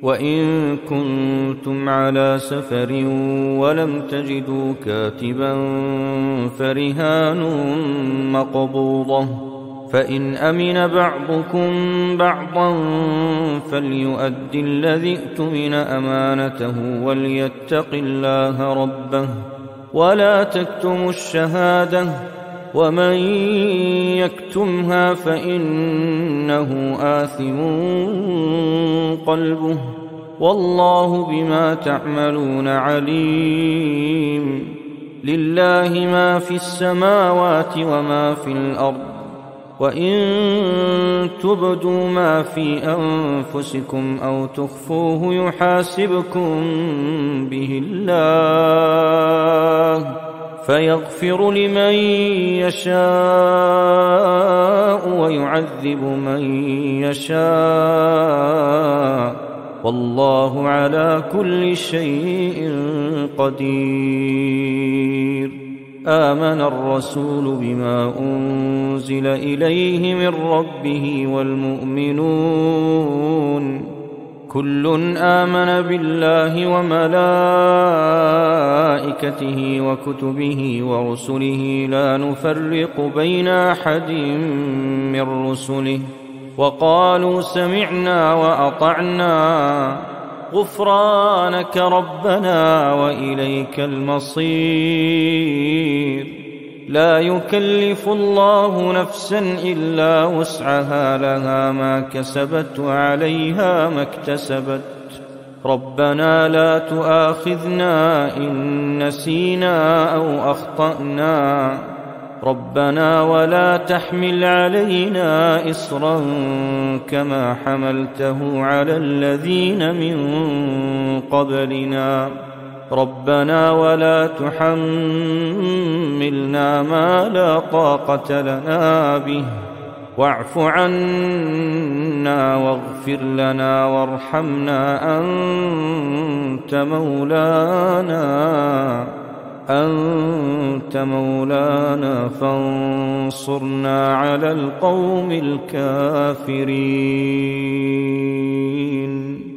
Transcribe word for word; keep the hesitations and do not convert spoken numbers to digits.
وإن كنتم على سفر ولم تجدوا كاتبا فرهان مقبوضة، فإن أمن بعضكم بعضا فليؤد الذي اؤتمن أمانته وليتق الله ربه ولا تكتموا الشهادة، ومن يكتمها فإنه آثم قلبه، والله بما تعملون عليم. لله ما في السماوات وما في الأرض، وإن تبدوا ما في أنفسكم أو تخفوه يحاسبكم به الله، فيغفر لمن يشاء ويعذب من يشاء، والله على كل شيء قدير. آمن الرسول بما أنزل إليه من ربه والمؤمنون كل آمن بالله وملائكته وكتبه ورسله لا نفرق بين أحد من رسله، وقالوا سمعنا وأطعنا غفرانك ربنا وإليك المصير. لا يكلف الله نفسا إلا وسعها، لها ما كسبت وعليها ما اكتسبت. ربنا لا تؤاخذنا إن نسينا أو أخطأنا، ربنا ولا تحمل علينا إصرا كما حملته على الذين من قبلنا، ربنا ولا تحملنا ما لا طاقة لنا به، واعف عنا واغفر لنا وارحمنا أنت مولانا أنت مولانا فانصرنا على القوم الكافرين.